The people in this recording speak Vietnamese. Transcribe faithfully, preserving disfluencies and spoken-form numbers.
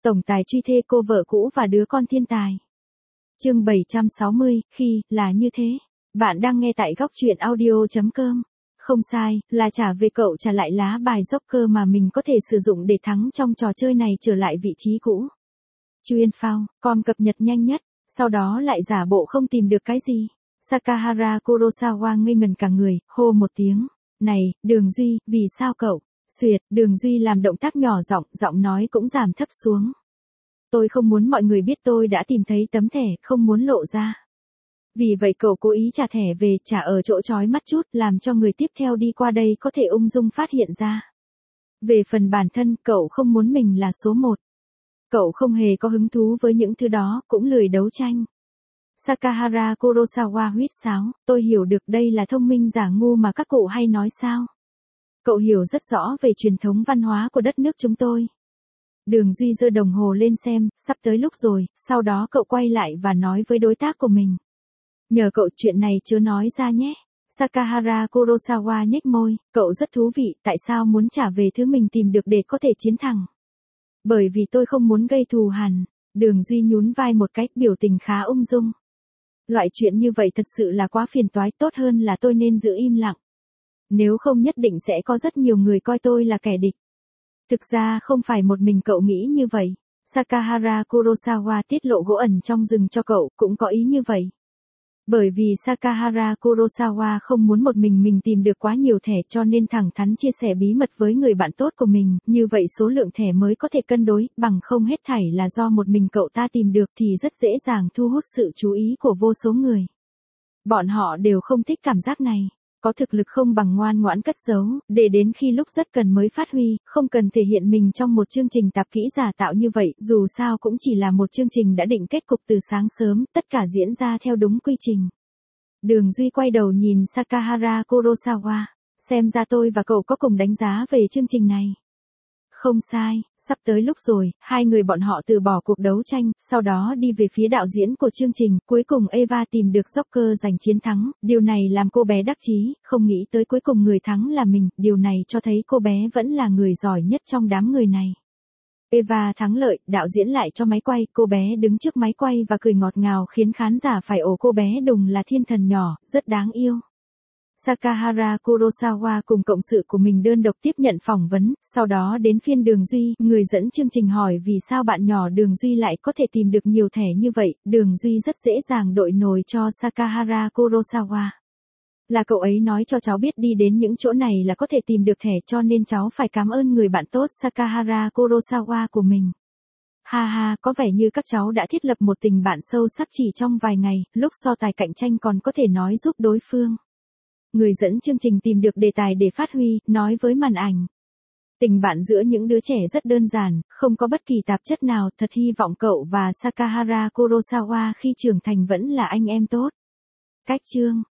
Tổng tài truy thê cô vợ cũ và đứa con thiên tài. Chương bảy trăm sáu mươi, khi, là như thế. Bạn đang nghe tại góc truyện audio chấm com. Không sai, là trả về cậu trả lại lá bài Joker mà mình có thể sử dụng để thắng trong trò chơi này trở lại vị trí cũ. Chuyên phao, com cập nhật nhanh nhất, sau đó lại giả bộ không tìm được cái gì. Sakahara Kurosawa ngây ngần cả người, hô một tiếng. Này, Đường Duy, vì sao cậu? Xuyệt, Đường Duy làm động tác nhỏ giọng, giọng nói cũng giảm thấp xuống. Tôi không muốn mọi người biết tôi đã tìm thấy tấm thẻ, không muốn lộ ra. Vì vậy cậu cố ý trả thẻ về, trả ở chỗ chói mắt chút, làm cho người tiếp theo đi qua đây có thể ung dung phát hiện ra. Về phần bản thân, cậu không muốn mình là số một. Cậu không hề có hứng thú với những thứ đó, cũng lười đấu tranh. Sakahara Kurosawa huýt sáo, tôi hiểu được đây là thông minh giả ngu mà các cụ hay nói sao. Cậu hiểu rất rõ về truyền thống văn hóa của đất nước chúng tôi. Đường Duy giơ đồng hồ lên xem, sắp tới lúc rồi, sau đó cậu quay lại và nói với đối tác của mình. Nhờ cậu chuyện này chớ nói ra nhé. Sakahara Kurosawa nhếch môi, cậu rất thú vị, tại sao muốn trả về thứ mình tìm được để có thể chiến thắng? Bởi vì tôi không muốn gây thù hằn. Đường Duy nhún vai một cách, biểu tình khá ung dung. Loại chuyện như vậy thật sự là quá phiền toái, tốt hơn là tôi nên giữ im lặng. Nếu không nhất định sẽ có rất nhiều người coi tôi là kẻ địch. Thực ra không phải một mình cậu nghĩ như vậy. Sakahara Kurosawa tiết lộ gỗ ẩn trong rừng cho cậu, cũng có ý như vậy. Bởi vì Sakahara Kurosawa không muốn một mình mình tìm được quá nhiều thẻ cho nên thẳng thắn chia sẻ bí mật với người bạn tốt của mình, như vậy số lượng thẻ mới có thể cân đối, bằng không hết thảy là do một mình cậu ta tìm được thì rất dễ dàng thu hút sự chú ý của vô số người. Bọn họ đều không thích cảm giác này. Có thực lực không bằng ngoan ngoãn cất giấu, để đến khi lúc rất cần mới phát huy, không cần thể hiện mình trong một chương trình tạp kỹ giả tạo như vậy, dù sao cũng chỉ là một chương trình đã định kết cục từ sáng sớm, tất cả diễn ra theo đúng quy trình. Đường Duy quay đầu nhìn Sakahara Kurosawa, xem ra tôi và cậu có cùng đánh giá về chương trình này. Không sai, sắp tới lúc rồi, hai người bọn họ từ bỏ cuộc đấu tranh, sau đó đi về phía đạo diễn của chương trình, cuối cùng Eva tìm được Joker giành chiến thắng, điều này làm cô bé đắc chí, không nghĩ tới cuối cùng người thắng là mình, điều này cho thấy cô bé vẫn là người giỏi nhất trong đám người này. Eva thắng lợi, đạo diễn lại cho máy quay, cô bé đứng trước máy quay và cười ngọt ngào khiến khán giả phải ồ cô bé đùng là thiên thần nhỏ, rất đáng yêu. Sakahara Kurosawa cùng cộng sự của mình đơn độc tiếp nhận phỏng vấn, sau đó đến phiên Đường Duy, người dẫn chương trình hỏi vì sao bạn nhỏ Đường Duy lại có thể tìm được nhiều thẻ như vậy, Đường Duy rất dễ dàng đội nồi cho Sakahara Kurosawa. Là cậu ấy nói cho cháu biết đi đến những chỗ này là có thể tìm được thẻ cho nên cháu phải cảm ơn người bạn tốt Sakahara Kurosawa của mình. Ha ha, có vẻ như các cháu đã thiết lập một tình bạn sâu sắc chỉ trong vài ngày, lúc so tài cạnh tranh còn có thể nói giúp đối phương. Người dẫn chương trình tìm được đề tài để phát huy, nói với màn ảnh. Tình bạn giữa những đứa trẻ rất đơn giản, không có bất kỳ tạp chất nào, thật hy vọng cậu và Sakahara Kurosawa khi trưởng thành vẫn là anh em tốt. Cách chương